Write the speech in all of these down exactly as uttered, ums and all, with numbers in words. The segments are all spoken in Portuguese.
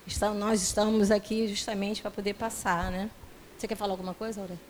Então, nós estamos aqui justamente para poder passar, né? Você quer falar alguma coisa, Aurélio?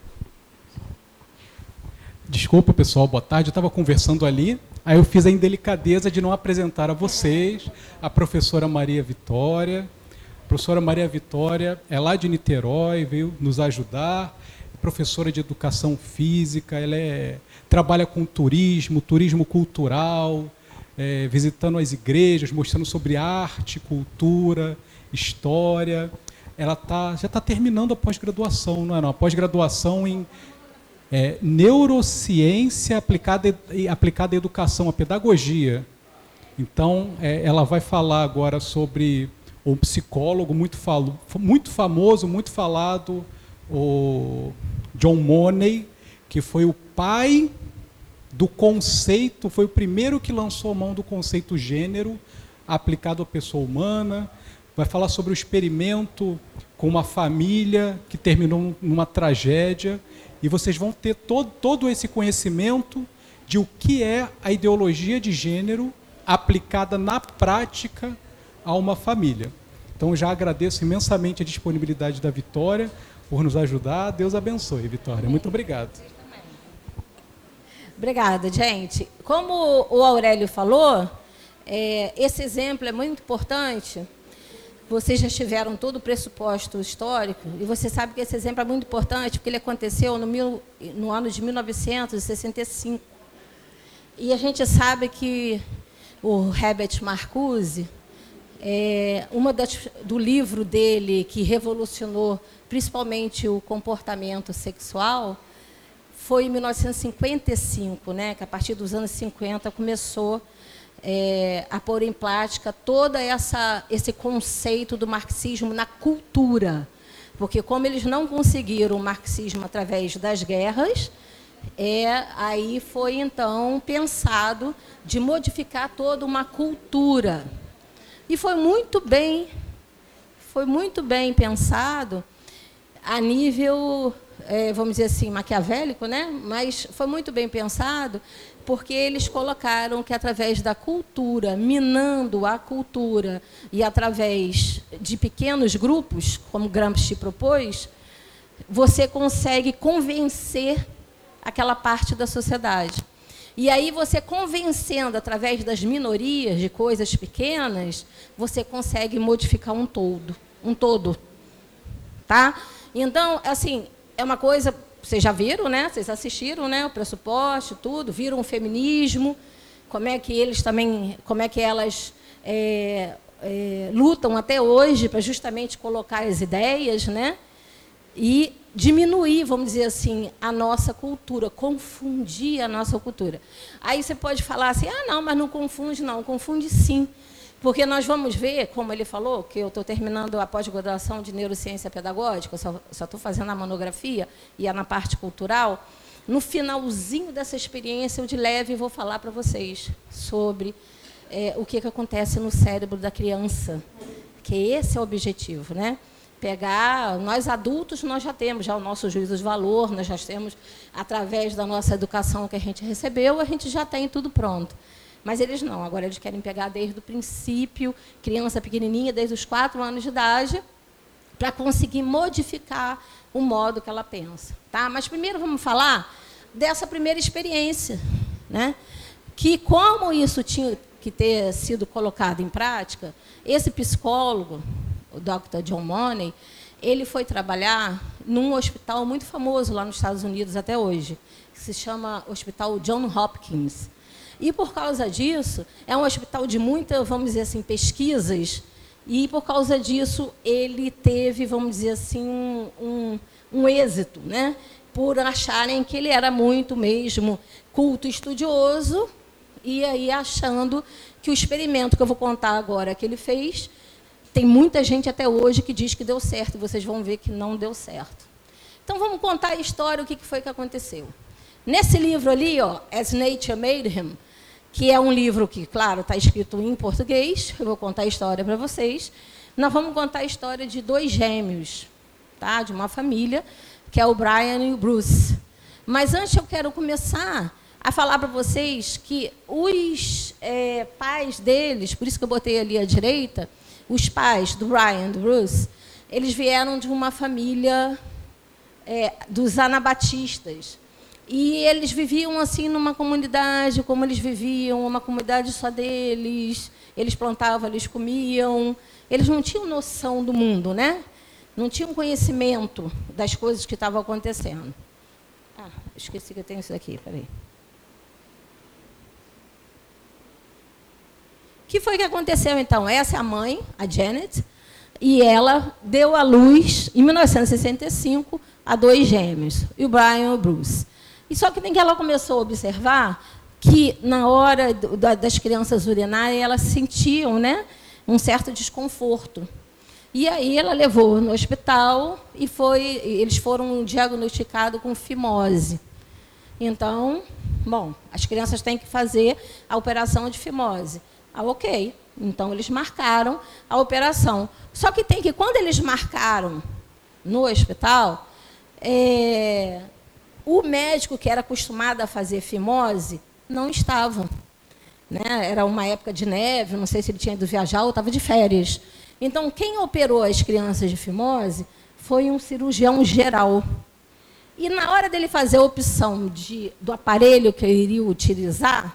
Desculpa, pessoal, boa tarde. Eu estava conversando ali, aí eu fiz a indelicadeza de não apresentar a vocês a professora Maria Vitória. A professora Maria Vitória é lá de Niterói, veio nos ajudar, é professora de educação física, ela é, trabalha com turismo, turismo cultural, é, visitando as igrejas, mostrando sobre arte, cultura, história. Ela tá, já está terminando a pós-graduação, não é não? A pós-graduação em é, neurociência aplicada, aplicada à educação, à pedagogia. Então, é, ela vai falar agora sobre um psicólogo muito, falo, muito famoso, muito falado, o John Money, que foi o pai do conceito, foi o primeiro que lançou mão do conceito gênero aplicado à pessoa humana. Vai falar sobre o experimento com uma família que terminou numa tragédia, e vocês vão ter todo, todo esse conhecimento de o que é a ideologia de gênero aplicada na prática a uma família. Então, já agradeço imensamente a disponibilidade da Vitória por nos ajudar. Deus abençoe, Vitória. Muito obrigado. Obrigada, gente. Como o Aurélio falou, é, esse exemplo é muito importante. Vocês já tiveram todo o pressuposto histórico, e você sabe que esse exemplo é muito importante, porque ele aconteceu no, mil, no ano de mil novecentos e sessenta e cinco. E a gente sabe que o Herbert Marcuse, é, uma das, do livro dele que revolucionou principalmente o comportamento sexual, foi em mil novecentos e cinquenta e cinco, né, que a partir dos anos cinquenta começou é, a pôr em prática todo esse conceito do marxismo na cultura. Porque, como eles não conseguiram o marxismo através das guerras, é, aí foi, então, pensado de modificar toda uma cultura. E foi muito bem, foi muito bem pensado a nível, é, vamos dizer assim, maquiavélico, né? Mas foi muito bem pensado porque eles colocaram que, através da cultura, minando a cultura, e através de pequenos grupos, como Gramsci propôs, você consegue convencer aquela parte da sociedade. E aí, você convencendo através das minorias, de coisas pequenas, você consegue modificar um todo, um todo. Tá? Então, assim, é uma coisa, vocês já viram, né? Vocês assistiram, né? O pressuposto, tudo, viram o feminismo, como é que eles também, como é que elas é, é, lutam até hoje para justamente colocar as ideias, né? E diminuir, vamos dizer assim, a nossa cultura, confundir a nossa cultura. Aí você pode falar assim, ah, não, mas não confunde, não, confunde sim. Porque nós vamos ver, como ele falou, que eu estou terminando a pós-graduação de neurociência pedagógica, só estou fazendo a monografia e é na parte cultural. No finalzinho dessa experiência, eu de leve vou falar para vocês sobre é, o que, que acontece no cérebro da criança, que esse é o objetivo, né? Pegar, nós adultos, nós já temos já o nosso juízo de valor, nós já temos, através da nossa educação que a gente recebeu, a gente já tem tudo pronto. Mas eles não, agora eles querem pegar desde o princípio, criança pequenininha, desde os quatro anos de idade, para conseguir modificar o modo que ela pensa. Tá? Mas primeiro vamos falar dessa primeira experiência, né? Que, como isso tinha que ter sido colocado em prática, esse psicólogo, o doutor John Money, ele foi trabalhar num hospital muito famoso lá nos Estados Unidos até hoje, que se chama Hospital John Hopkins. E, por causa disso, é um hospital de muitas, vamos dizer assim, pesquisas, e, por causa disso, ele teve, vamos dizer assim, um, um, um êxito, né? Por acharem que ele era muito mesmo culto estudioso, e aí achando que o experimento que eu vou contar agora que ele fez, tem muita gente até hoje que diz que deu certo, e vocês vão ver que não deu certo. Então, vamos contar a história, o que foi que aconteceu. Nesse livro ali, ó, As Nature Made Him, que é um livro que, claro, está escrito em português, eu vou contar a história para vocês. Nós vamos contar a história de dois gêmeos, tá? De uma família, que é o Brian e o Bruce. Mas antes eu quero começar a falar para vocês que os é, pais deles, por isso que eu botei ali à direita, os pais do Brian e do Bruce, eles vieram de uma família é, dos anabatistas. E eles viviam assim numa comunidade, como eles viviam, uma comunidade só deles. Eles plantavam, eles comiam. Eles não tinham noção do mundo, né? Não tinham conhecimento das coisas que estavam acontecendo. Ah, esqueci que eu tenho isso aqui, peraí. O que foi que aconteceu, então? Essa é a mãe, a Janet, e ela deu à luz, em mil novecentos e sessenta e cinco, a dois gêmeos, e o Brian e o Bruce. E só que nem que ela começou a observar que, na hora do, da, das crianças urinarem, elas sentiam, né, um certo desconforto. E aí ela levou no hospital e foi, eles foram diagnosticados com fimose. Então, bom, as crianças têm que fazer a operação de fimose. Ah, ok. Então, eles marcaram a operação. Só que tem que, quando eles marcaram no hospital, é, o médico que era acostumado a fazer fimose não estava. Né? Era uma época de neve, não sei se ele tinha ido viajar ou estava de férias. Então, quem operou as crianças de fimose foi um cirurgião geral. E, na hora dele fazer a opção de, do aparelho que ele iria utilizar,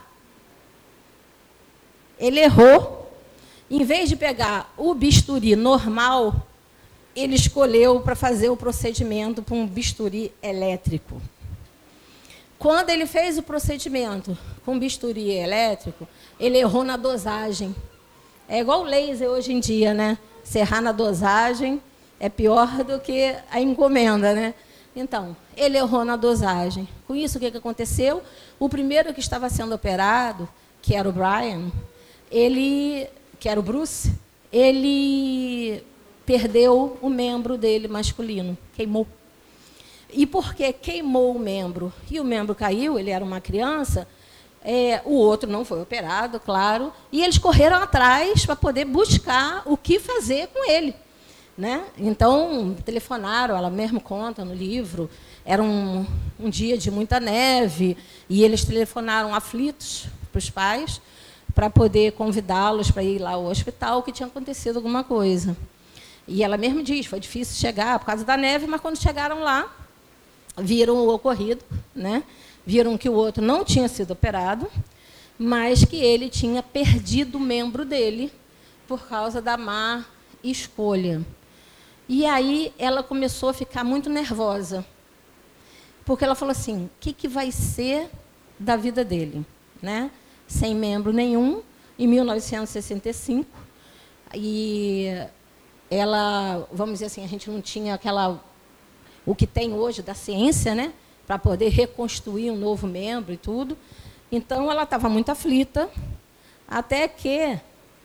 ele errou. Em vez de pegar o bisturi normal, ele escolheu para fazer o procedimento com um bisturi elétrico. Quando ele fez o procedimento com bisturi elétrico, ele errou na dosagem. É igual o laser hoje em dia, né? Se errar na dosagem é pior do que a encomenda, né? Então, ele errou na dosagem. Com isso, o que aconteceu? O primeiro que estava sendo operado, que era o Brian, ele, que era o Bruce, ele perdeu o membro dele masculino, queimou. E porque queimou o membro e o membro caiu, ele era uma criança, é, o outro não foi operado, claro, e eles correram atrás para poder buscar o que fazer com ele. Né? Então, telefonaram, ela mesmo conta no livro, era um, um dia de muita neve, e eles telefonaram aflitos para os pais, para poder convidá-los para ir lá ao hospital, que tinha acontecido alguma coisa. E ela mesmo diz, foi difícil chegar por causa da neve, mas quando chegaram lá, viram o ocorrido, né? Viram que o outro não tinha sido operado, mas que ele tinha perdido o membro dele por causa da má escolha. E aí ela começou a ficar muito nervosa, porque ela falou assim, o que, que vai ser da vida dele? Né? Sem membro nenhum, em mil novecentos e sessenta e cinco, e ela, vamos dizer assim, a gente não tinha aquela, o que tem hoje da ciência, né, para poder reconstruir um novo membro e tudo. Então, ela estava muito aflita, até que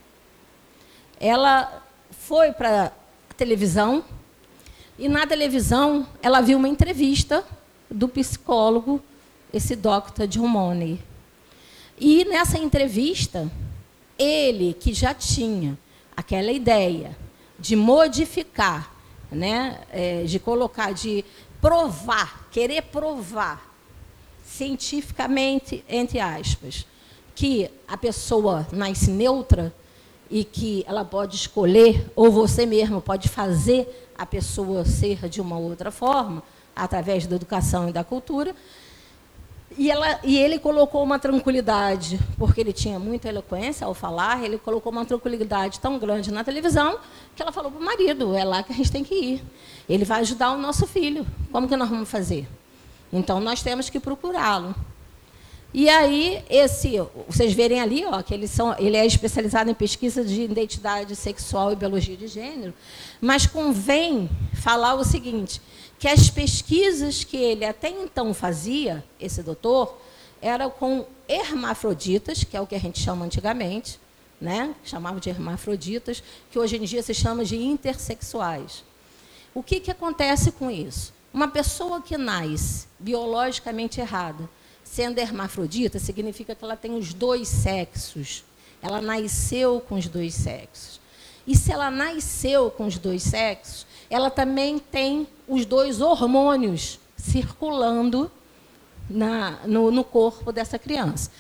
ela foi para a televisão, e na televisão ela viu uma entrevista do psicólogo, esse doutor John Money. E, nessa entrevista, ele, que já tinha aquela ideia de modificar, né, é, de colocar, de provar, querer provar, cientificamente, entre aspas, que a pessoa nasce neutra e que ela pode escolher, ou você mesmo pode fazer a pessoa ser de uma outra forma, através da educação e da cultura. E, ela, e ele colocou uma tranquilidade, porque ele tinha muita eloquência ao falar, ele colocou uma tranquilidade tão grande na televisão, que ela falou para o marido, é lá que a gente tem que ir. Ele vai ajudar o nosso filho. Como que nós vamos fazer? Então, nós temos que procurá-lo. E aí, esse, vocês verem ali, ó, que eles são, ele é especializado em pesquisa de identidade sexual e biologia de gênero, mas convém falar o seguinte, que as pesquisas que ele até então fazia, esse doutor, eram com hermafroditas, que é o que a gente chama antigamente, né? Chamava de hermafroditas, que hoje em dia se chama de intersexuais. O que, que acontece com isso? Uma pessoa que nasce biologicamente errada, sendo hermafrodita, significa que ela tem os dois sexos. Ela nasceu com os dois sexos. E se ela nasceu com os dois sexos, ela também tem os dois hormônios circulando na, no, no corpo dessa criança.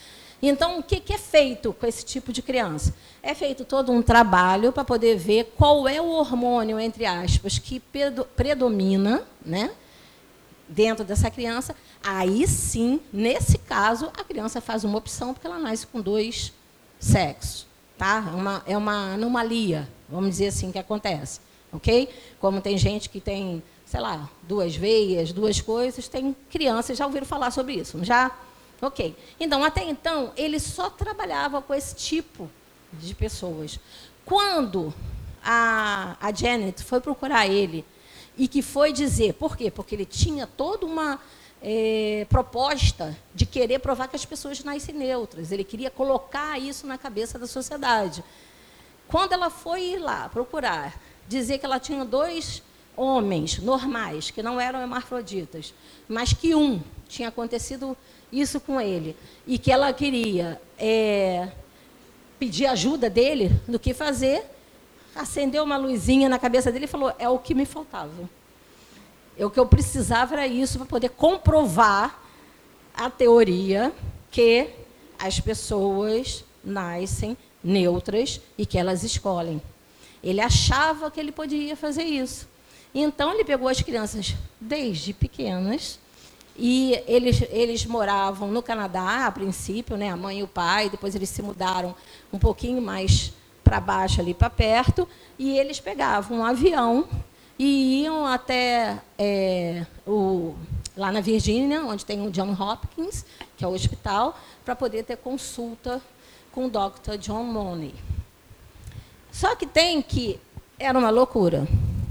Então, o que, que é feito com esse tipo de criança? É feito todo um trabalho para poder ver qual é o hormônio, entre aspas, que predomina, né, dentro dessa criança. Aí, sim, nesse caso, a criança faz uma opção, porque ela nasce com dois sexos. Tá? É uma, é uma anomalia, vamos dizer assim, que acontece. Ok? Como tem gente que tem, sei lá, duas veias, duas coisas, tem crianças, já ouviram falar sobre isso, não já? Ok. Então, até então, ele só trabalhava com esse tipo de pessoas. Quando a, a Janet foi procurar ele e que foi dizer, por quê? Porque ele tinha toda uma é, proposta de querer provar que as pessoas nascem neutras. Ele queria colocar isso na cabeça da sociedade. Quando ela foi ir lá procurar, dizer que ela tinha dois homens normais, que não eram hermafroditas, mas que um tinha acontecido isso com ele, e que ela queria é, pedir ajuda dele do que fazer, acendeu uma luzinha na cabeça dele e falou, é o que me faltava. É o que eu precisava era isso, para poder comprovar a teoria que as pessoas nascem neutras e que elas escolhem. Ele achava que ele podia fazer isso. Então, ele pegou as crianças desde pequenas, e eles, eles moravam no Canadá, a princípio, né, a mãe e o pai, depois eles se mudaram um pouquinho mais para baixo, ali para perto, e eles pegavam um avião e iam até é, o, lá na Virgínia, onde tem o John Hopkins, que é o hospital, para poder ter consulta com o doutor John Money. Só que tem que era uma loucura.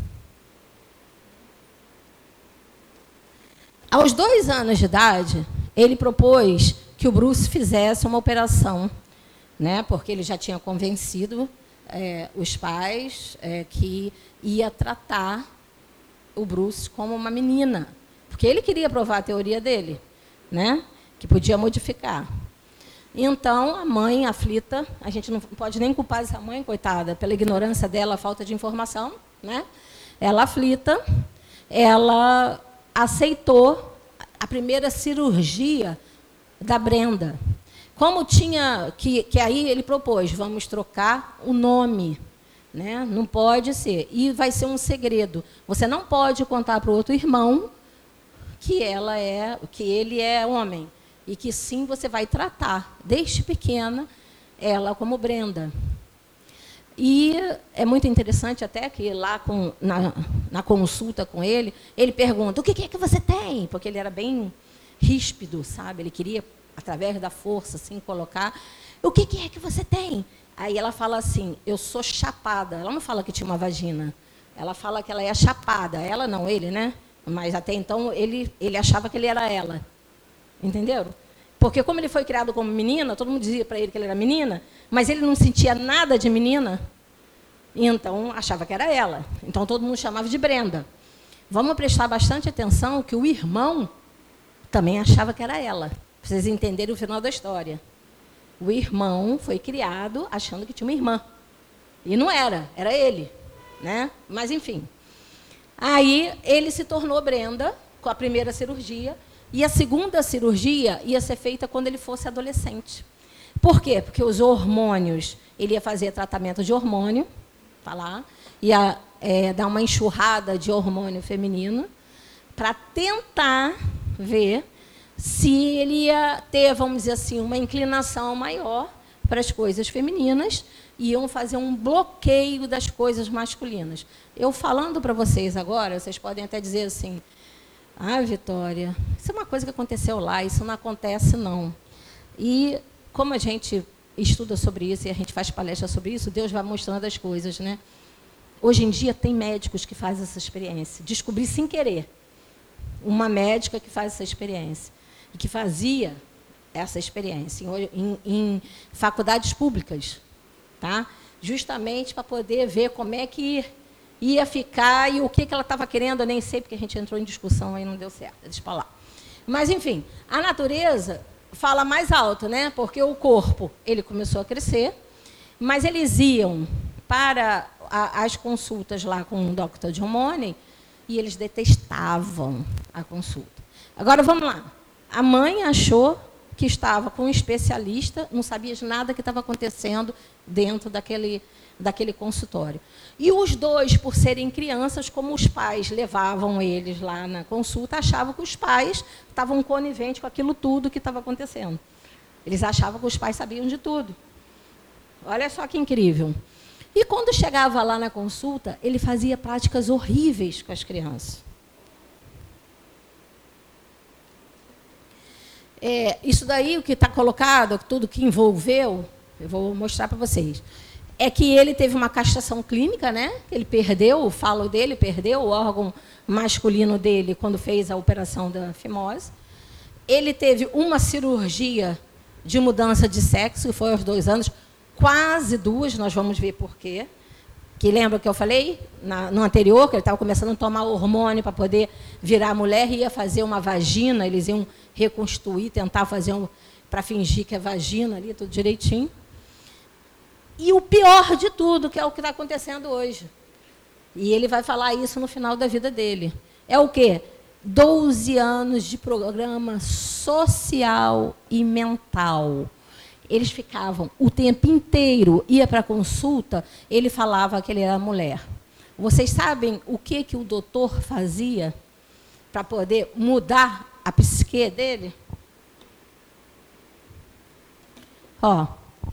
Aos dois anos de idade, ele propôs que o Bruce fizesse uma operação, né, porque ele já tinha convencido é, os pais é, que ia tratar o Bruce como uma menina, porque ele queria provar a teoria dele, né, que podia modificar. Então, a mãe aflita, a gente não pode nem culpar essa mãe, coitada, pela ignorância dela, a falta de informação, né? Ela aflita, ela aceitou a primeira cirurgia da Brenda. Como tinha, que, que aí ele propôs, vamos trocar o nome, né? Não pode ser, e vai ser um segredo. Você não pode contar para o outro irmão que, ela é, que ele é homem, e que sim, você vai tratar, desde pequena, ela como Brenda. E é muito interessante até que lá com, na, na consulta com ele, ele pergunta, o que é que você tem? Porque ele era bem ríspido, sabe? Ele queria, através da força, assim, colocar, o que é que você tem? Aí ela fala assim, eu sou chapada. Ela não fala que tinha uma vagina, ela fala que ela é chapada. Ela não, ele, né? Mas até então ele, ele achava que ele era ela. Entenderam? Porque como ele foi criado como menina, todo mundo dizia para ele que ele era menina, mas ele não sentia nada de menina, e então achava que era ela. Então todo mundo chamava de Brenda. Vamos prestar bastante atenção que o irmão também achava que era ela, para vocês entenderem o final da história. O irmão foi criado achando que tinha uma irmã. E não era, era ele, né? Mas enfim. Aí ele se tornou Brenda com a primeira cirurgia. E a segunda cirurgia ia ser feita quando ele fosse adolescente. Por quê? Porque os hormônios, ele ia fazer tratamento de hormônio, tá lá, ia é, dar uma enxurrada de hormônio feminino, para tentar ver se ele ia ter, vamos dizer assim, uma inclinação maior para as coisas femininas, e iam fazer um bloqueio das coisas masculinas. Eu falando para vocês agora, vocês podem até dizer assim, ah, Vitória, isso é uma coisa que aconteceu lá, isso não acontece, não. E como a gente estuda sobre isso e a gente faz palestra sobre isso, Deus vai mostrando as coisas, né? Hoje em dia tem médicos que fazem essa experiência. Descobri sem querer uma médica que faz essa experiência, e que fazia essa experiência em, em, em faculdades públicas, tá? Justamente para poder ver como é que ia ficar e o que, que ela estava querendo, eu nem sei, porque a gente entrou em discussão e não deu certo, deixa para lá. Mas, enfim, a natureza fala mais alto, né? Porque o corpo ele começou a crescer, mas eles iam para a, as consultas lá com o doutor John Money e eles detestavam a consulta. Agora, vamos lá. A mãe achou que estava com um especialista, não sabia de nada que estava acontecendo dentro daquele, daquele consultório. E os dois, por serem crianças, como os pais levavam eles lá na consulta, achavam que os pais estavam coniventes com aquilo tudo que estava acontecendo. Eles achavam que os pais sabiam de tudo. Olha só que incrível. E quando chegava lá na consulta, ele fazia práticas horríveis com as crianças. É, isso daí, o que está colocado, tudo que envolveu, eu vou mostrar para vocês, é que ele teve uma castração clínica, né? Ele perdeu o falo dele, perdeu o órgão masculino dele quando fez a operação da fimose. Ele teve uma cirurgia de mudança de sexo, que foi aos dois anos, quase duas, nós vamos ver por quê. Que lembra que eu falei na, no anterior, que ele estava começando a tomar hormônio para poder virar mulher e ia fazer uma vagina, eles iam reconstruir, tentar fazer um, para fingir que é vagina ali, tudo direitinho. E o pior de tudo, que é o que está acontecendo hoje. E ele vai falar isso no final da vida dele. É o quê? doze anos de programa social e mental. Eles ficavam o tempo inteiro, ia para a consulta, ele falava que ele era mulher. Vocês sabem o que, que o doutor fazia para poder mudar a psique dele? Ó,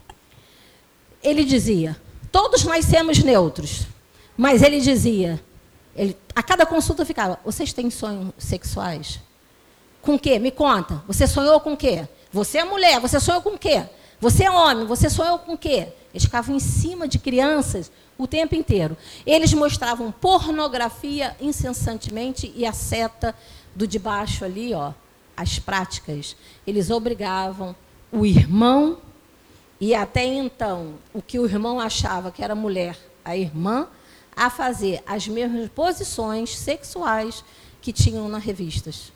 ele dizia, todos nascemos neutros, mas ele dizia, ele, a cada consulta ficava, vocês têm sonhos sexuais? Com o quê? Me conta. Você sonhou com o quê? Você é mulher, você sonhou com o quê? Você é homem, você sonhou com o quê? Eles ficavam em cima de crianças o tempo inteiro. Eles mostravam pornografia incessantemente e a seta do de baixo ali, ó, as práticas. Eles obrigavam o irmão, e até então, o que o irmão achava que era mulher, a irmã, a fazer as mesmas posições sexuais que tinham nas revistas.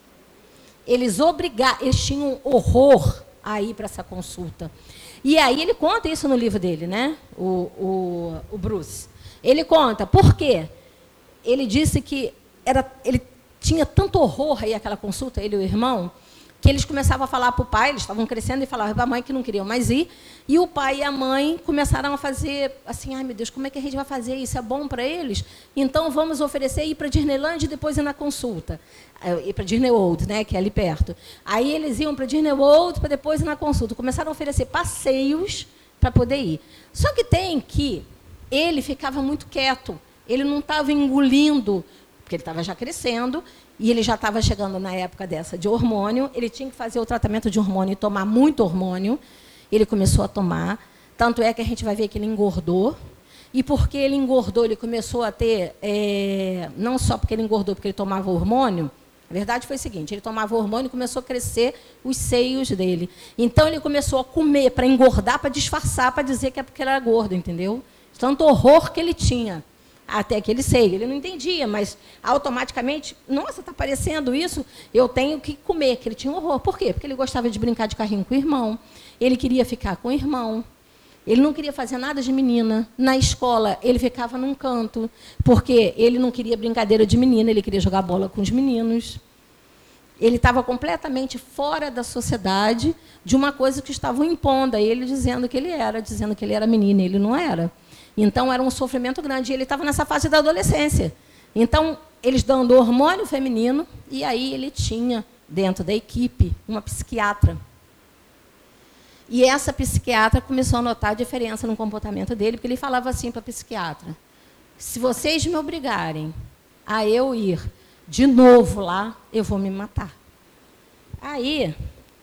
Eles obrigavam, eles tinham horror a ir para essa consulta. E aí ele conta isso no livro dele, né? O, o, o Bruce. Ele conta, por quê? Ele disse que era, ele tinha tanto horror aí aquela consulta, ele e o irmão, que eles começavam a falar para o pai, eles estavam crescendo, e falavam para a mãe que não queriam mais ir, e o pai e a mãe começaram a fazer assim, ai meu Deus, como é que a gente vai fazer isso? É bom para eles? Então vamos oferecer ir para Disneyland e depois ir na consulta. Ir para Disney World, né, que é ali perto. Aí eles iam para Disney World para depois ir na consulta. Começaram a oferecer passeios para poder ir. Só que tem que ele ficava muito quieto, ele não estava engolindo, porque ele estava já crescendo, e ele já estava chegando na época dessa de hormônio, ele tinha que fazer o tratamento de hormônio e tomar muito hormônio. Ele começou a tomar, tanto é que a gente vai ver que ele engordou, e porque ele engordou, ele começou a ter, é, não só porque ele engordou, porque ele tomava hormônio, a verdade foi o seguinte, ele tomava hormônio e começou a crescer os seios dele. Então, ele começou a comer para engordar, para disfarçar, para dizer que é porque ele era gordo, entendeu? Tanto horror que ele tinha. Até aquele seio. Ele não entendia, mas automaticamente, nossa, está aparecendo isso, eu tenho que comer, que ele tinha horror. Por quê? Porque ele gostava de brincar de carrinho com o irmão, ele queria ficar com o irmão, ele não queria fazer nada de menina. Na escola, ele ficava num canto, porque ele não queria brincadeira de menina, ele queria jogar bola com os meninos. Ele estava completamente fora da sociedade de uma coisa que estavam impondo a ele, dizendo que ele era, dizendo que ele era menina, e ele não era. Então, era um sofrimento grande. E ele estava nessa fase da adolescência. Então, eles dando hormônio feminino, e aí ele tinha, dentro da equipe, uma psiquiatra. E essa psiquiatra começou a notar a diferença no comportamento dele, porque ele falava assim para a psiquiatra, se vocês me obrigarem a eu ir de novo lá, eu vou me matar. Aí...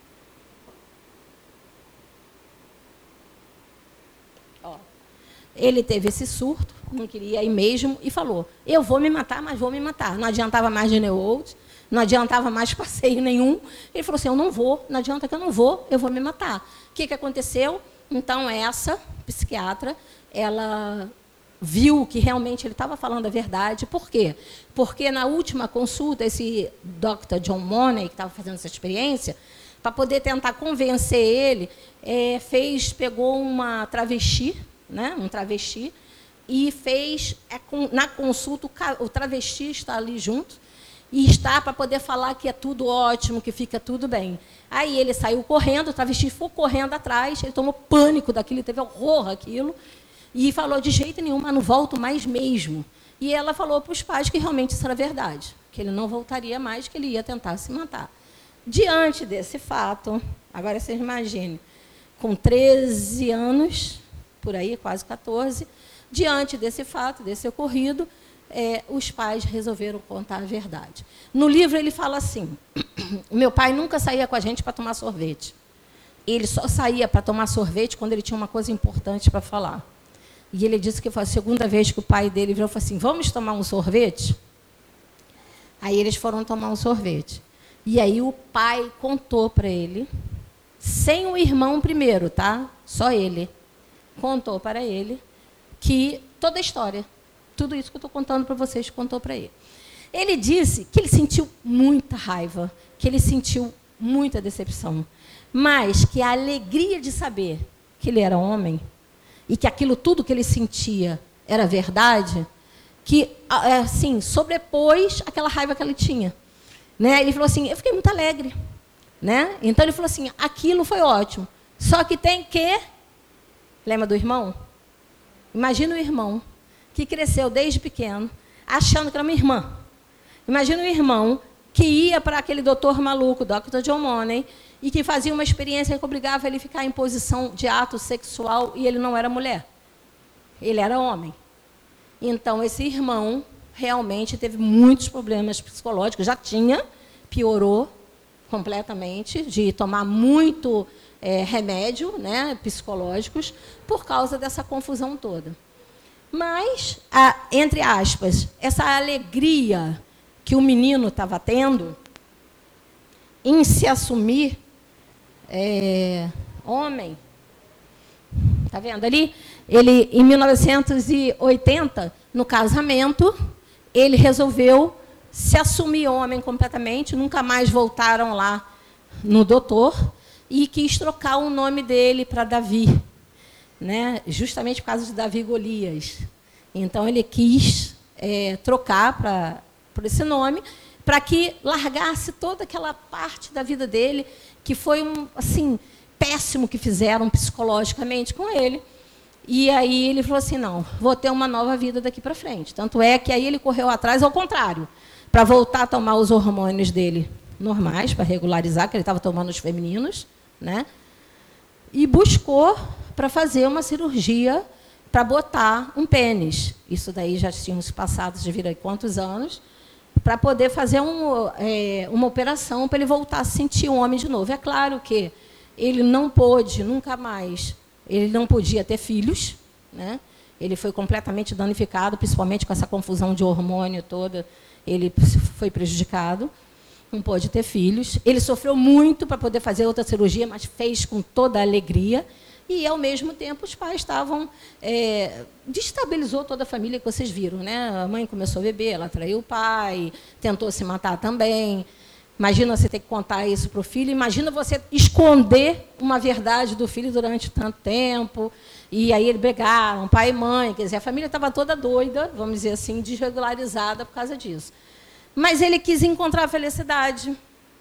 Ele teve esse surto, não queria ir mesmo, e falou, eu vou me matar, mas vou me matar. Não adiantava mais Disney World, não adiantava mais passeio nenhum. Ele falou assim, eu não vou, não adianta que eu não vou, eu vou me matar. O que, que aconteceu? Então, essa psiquiatra, ela viu que realmente ele estava falando a verdade. Por quê? Porque na última consulta, esse doutor John Money, que estava fazendo essa experiência, para poder tentar convencer ele, é, fez, pegou uma travesti, né, um travesti, e fez, é, com, na consulta, o, o travesti está ali junto, e está para poder falar que é tudo ótimo, que fica tudo bem. Aí ele saiu correndo, o travesti foi correndo atrás, ele tomou pânico daquilo, teve horror aquilo, e falou, de jeito nenhum, mas não volto mais mesmo. E ela falou para os pais que realmente isso era verdade, que ele não voltaria mais, que ele ia tentar se matar. Diante desse fato, agora vocês imaginem, com treze anos, por aí, quase quatorze, diante desse fato, desse ocorrido, é, os pais resolveram contar a verdade. No livro ele fala assim, meu pai nunca saía com a gente para tomar sorvete. Ele só saía para tomar sorvete quando ele tinha uma coisa importante para falar. E ele disse que foi a segunda vez que o pai dele virou e falou assim, vamos tomar um sorvete? Aí eles foram tomar um sorvete. E aí o pai contou para ele, sem o irmão primeiro, tá? Só ele. Contou para ele que toda a história, tudo isso que eu estou contando para vocês, contou para ele. Ele disse que ele sentiu muita raiva, que ele sentiu muita decepção, mas que a alegria de saber que ele era homem e que aquilo tudo que ele sentia era verdade, que assim, sobrepôs aquela raiva que ele tinha. Né? Ele falou assim, eu fiquei muito alegre. Né? Então ele falou assim, aquilo foi ótimo. Só que tem que... Lembra do irmão? Imagina o irmão que cresceu desde pequeno, achando que era uma irmã. Imagina o irmão que ia para aquele doutor maluco, doutor John Money, e que fazia uma experiência que obrigava ele a ficar em posição de ato sexual, e ele não era mulher. Ele era homem. Então, esse irmão realmente teve muitos problemas psicológicos, já tinha, piorou completamente, de tomar muito é, remédio, né, psicológicos, por causa dessa confusão toda. Mas, a, entre aspas, essa alegria que o menino estava tendo em se assumir é, homem, está vendo ali? Ele, em mil novecentos e oitenta, no casamento, ele resolveu se assumir homem completamente, nunca mais voltaram lá no doutor, e quis trocar o nome dele para Davi, né? Justamente por causa de Davi e Golias. Então, ele quis é, trocar para, por esse nome, para que largasse toda aquela parte da vida dele, que foi um, assim, péssimo que fizeram psicologicamente com ele. E aí ele falou assim, não, vou ter uma nova vida daqui para frente. Tanto é que aí ele correu atrás ao contrário, para voltar a tomar os hormônios dele normais, para regularizar, que ele estava tomando os femininos, né? E buscou para fazer uma cirurgia para botar um pênis. Isso daí já tinha se passado de vir aí quantos anos, para poder fazer um, é, uma operação para ele voltar a se sentir um homem de novo. É claro que ele não pôde nunca mais, ele não podia ter filhos, né? Ele foi completamente danificado, principalmente com essa confusão de hormônio toda, ele foi prejudicado, não pôde ter filhos. Ele sofreu muito para poder fazer outra cirurgia, mas fez com toda a alegria. E, ao mesmo tempo, os pais estavam... É, destabilizou toda a família que vocês viram, né? A mãe começou a beber, ela traiu o pai, tentou se matar também. Imagina você ter que contar isso para o filho. Imagina você esconder uma verdade do filho durante tanto tempo. E aí eles brigaram, pai e mãe. Quer dizer, a família estava toda doida, vamos dizer assim, desregularizada por causa disso. Mas ele quis encontrar a felicidade.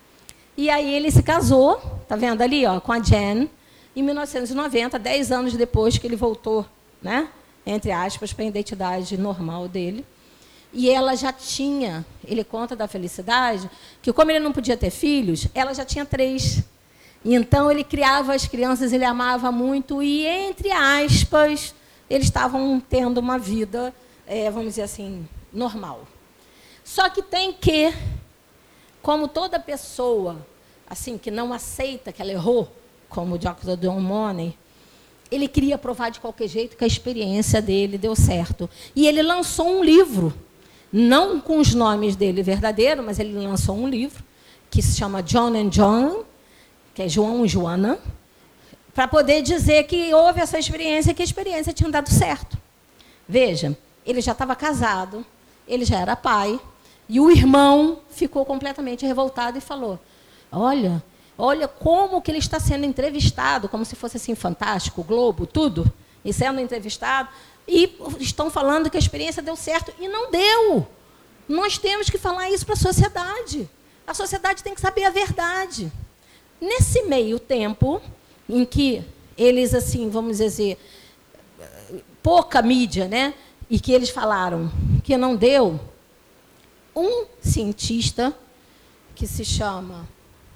E aí ele se casou, está vendo ali, ó, com a Jen, em mil novecentos e noventa, dez anos depois que ele voltou, né, entre aspas, para a identidade normal dele. E ela já tinha, ele conta da felicidade, que como ele não podia ter filhos, ela já tinha três. E então ele criava as crianças, ele amava muito, e, entre aspas, eles estavam tendo uma vida, é, vamos dizer assim, normal. Só que tem que, como toda pessoa assim, que não aceita que ela errou, como o doutor John Money, ele queria provar de qualquer jeito que a experiência dele deu certo. E ele lançou um livro, não com os nomes dele verdadeiro, mas ele lançou um livro que se chama John and John, que é João e Joana, para poder dizer que houve essa experiência, que a experiência tinha dado certo. Veja, ele já estava casado, ele já era pai, e o irmão ficou completamente revoltado e falou, olha, olha como que ele está sendo entrevistado, como se fosse assim, Fantástico, Globo, tudo, e sendo entrevistado, e estão falando que a experiência deu certo, e não deu. Nós temos que falar isso para a sociedade. A sociedade tem que saber a verdade. Nesse meio tempo, em que eles, assim, vamos dizer, pouca mídia, né? E que eles falaram que não deu, um cientista que se chama...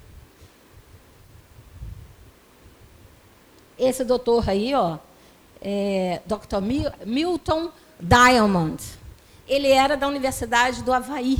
Esse doutor aí, ó, é, doutor Milton Diamond, ele era da Universidade do Havaí.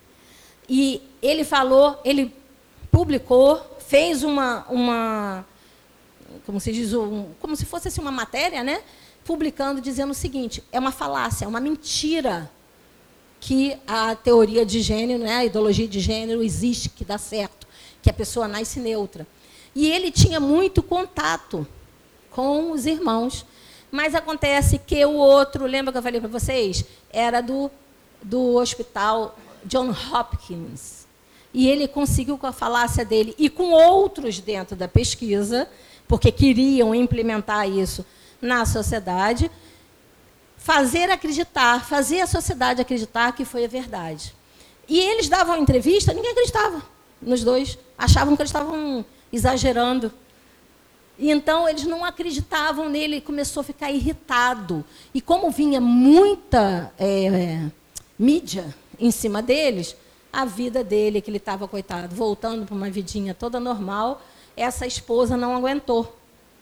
E ele falou, ele publicou, fez uma, uma como se diz, um, como se fosse assim, uma matéria, né? Publicando, dizendo o seguinte, é uma falácia, é uma mentira que a teoria de gênero, né, a ideologia de gênero existe, que dá certo, que a pessoa nasce neutra. E ele tinha muito contato com os irmãos. Mas acontece que o outro, lembra que eu falei para vocês? Era do, do hospital John Hopkins. E ele conseguiu, com a falácia dele e com outros dentro da pesquisa, porque queriam implementar isso na sociedade, fazer acreditar, fazer a sociedade acreditar que foi a verdade. E eles davam entrevista, ninguém acreditava nos dois. Achavam que eles estavam exagerando. E então eles não acreditavam nele, e começou a ficar irritado. E como vinha muita é, mídia em cima deles, a vida dele, que ele estava, coitado, voltando para uma vidinha toda normal, essa esposa não aguentou.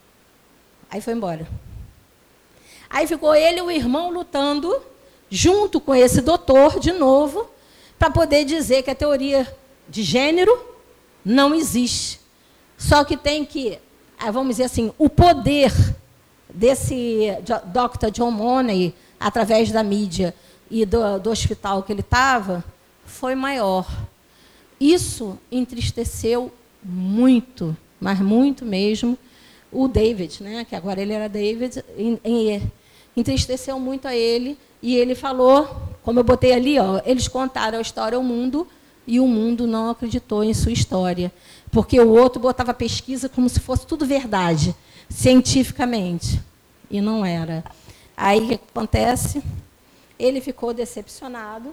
Aí foi embora. Aí ficou ele e o irmão lutando, junto com esse doutor, de novo, para poder dizer que a teoria de gênero não existe. Só que tem que... vamos dizer assim, o poder desse doutor John Money, através da mídia e do, do hospital que ele estava, foi maior. Isso entristeceu muito, mas muito mesmo, o David, né, que agora ele era David, em, em, entristeceu muito a ele, e ele falou, como eu botei ali, ó, eles contaram a história ao mundo, e o mundo não acreditou em sua história. Porque o outro botava pesquisa como se fosse tudo verdade, cientificamente. E não era. Aí, o que acontece? Ele ficou decepcionado.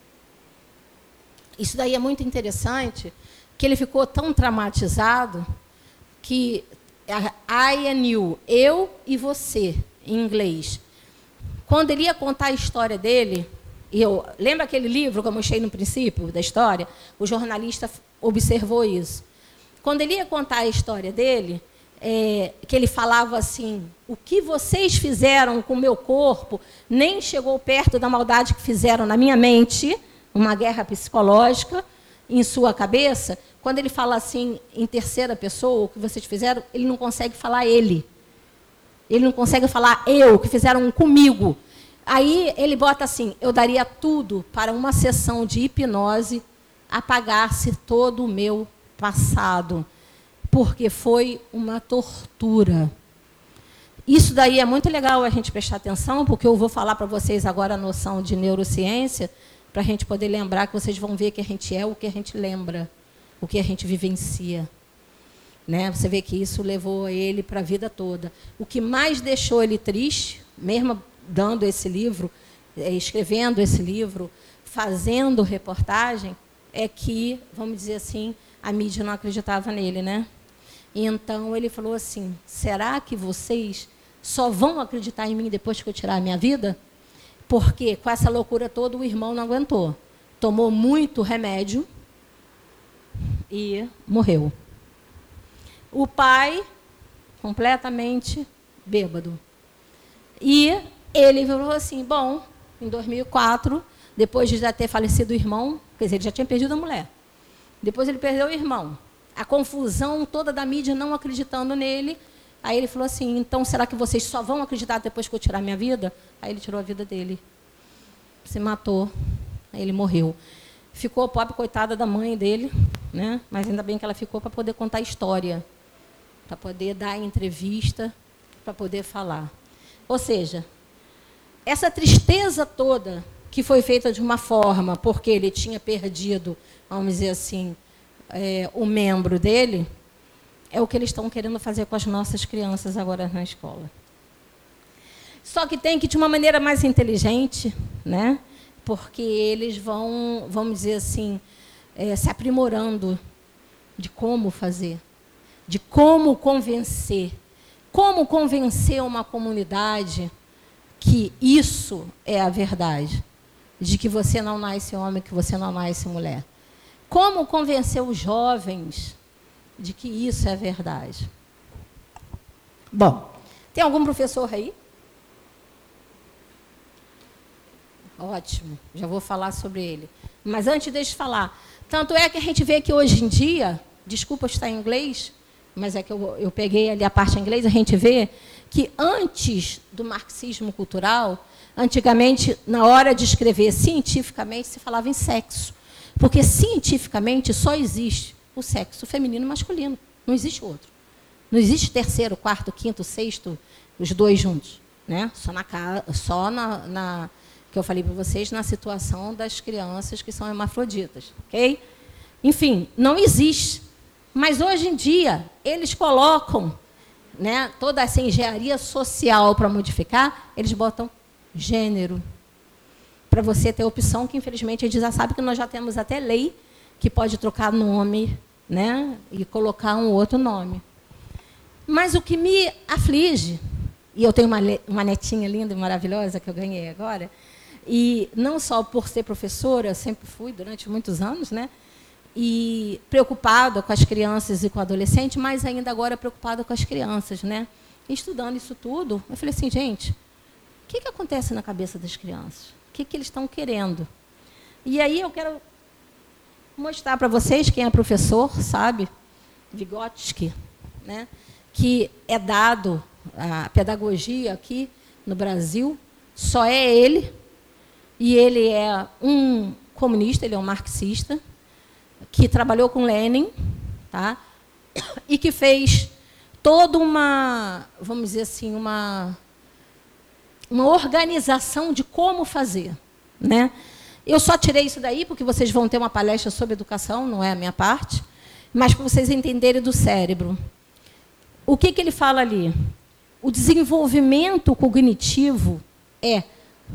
Isso daí é muito interessante, que ele ficou tão traumatizado que I and you, eu e você, em inglês. Quando ele ia contar a história dele, e eu, lembra aquele livro que eu mostrei no princípio da história? O jornalista observou isso. Quando ele ia contar a história dele, é, que ele falava assim, o que vocês fizeram com o meu corpo nem chegou perto da maldade que fizeram na minha mente, uma guerra psicológica em sua cabeça. Quando ele fala assim, em terceira pessoa, o que vocês fizeram, ele não consegue falar ele. Ele não consegue falar eu, o que fizeram comigo. Aí ele bota assim, eu daria tudo para uma sessão de hipnose apagar-se todo o meu passado, porque foi uma tortura. Isso daí é muito legal a gente prestar atenção, porque eu vou falar para vocês agora a noção de neurociência, para a gente poder lembrar, que vocês vão ver que a gente é o que a gente lembra, o que a gente vivencia. Né? Você vê que isso levou ele para a vida toda. O que mais deixou ele triste, mesmo dando esse livro, escrevendo esse livro, fazendo reportagem, é que, vamos dizer assim, a mídia não acreditava nele, né? E então ele falou assim, será que vocês só vão acreditar em mim depois que eu tirar a minha vida? Porque com essa loucura toda o irmão não aguentou. Tomou muito remédio e morreu. O pai, completamente bêbado. E ele falou assim, bom, em dois mil e quatro, depois de já ter falecido o irmão, quer dizer, ele já tinha perdido a mulher. Depois ele perdeu o irmão. A confusão toda da mídia não acreditando nele. Aí ele falou assim, então, será que vocês só vão acreditar depois que eu tirar minha vida? Aí ele tirou a vida dele. Se matou. Aí ele morreu. Ficou pobre, coitada da mãe dele, né? Mas ainda bem que ela ficou para poder contar a história, para poder dar entrevista, para poder falar. Ou seja, essa tristeza toda que foi feita de uma forma, porque ele tinha perdido, vamos dizer assim, é, o membro dele, é o que eles estão querendo fazer com as nossas crianças agora na escola. Só que tem que, de uma maneira mais inteligente, né, porque eles vão, vamos dizer assim, é, se aprimorando de como fazer, de como convencer, como convencer uma comunidade que isso é a verdade, de que você não nasce homem, que você não nasce mulher. Como convencer os jovens de que isso é verdade. Bom, tem algum professor aí? Ótimo, já vou falar sobre ele. Mas antes, deixa eu falar. Tanto é que a gente vê que hoje em dia, desculpa estar em inglês, mas é que eu, eu peguei ali a parte em inglês, a gente vê que antes do marxismo cultural, antigamente, na hora de escrever cientificamente, se falava em sexo. Porque cientificamente só existe o sexo feminino e masculino. Não existe outro. Não existe terceiro, quarto, quinto, sexto, os dois juntos. Né? Só, na, só na, na, que eu falei para vocês, na situação das crianças que são hermafroditas. Okay? Enfim, não existe. Mas, hoje em dia, eles colocam, né, toda essa engenharia social para modificar, eles botam gênero. Para você ter opção, que, infelizmente, a gente já sabe que nós já temos até lei que pode trocar nome, né, e colocar um outro nome. Mas o que me aflige, e eu tenho uma, uma netinha linda e maravilhosa que eu ganhei agora, e não só por ser professora, sempre fui durante muitos anos, né, e preocupada com as crianças e com o adolescente, mas ainda agora preocupada com as crianças, né? E estudando isso tudo, eu falei assim, gente, o que, que acontece na cabeça das crianças? O que, que eles estão querendo? E aí eu quero mostrar para vocês, quem é professor, sabe, Vygotsky, né? Que é dado a pedagogia aqui no Brasil, só é ele, e ele é um comunista, ele é um marxista, que trabalhou com Lenin, tá? E que fez toda uma, vamos dizer assim, uma, uma organização de como fazer. Né? Eu só tirei isso daí porque vocês vão ter uma palestra sobre educação, não é a minha parte, mas para vocês entenderem do cérebro. O que, que ele fala ali? O desenvolvimento cognitivo é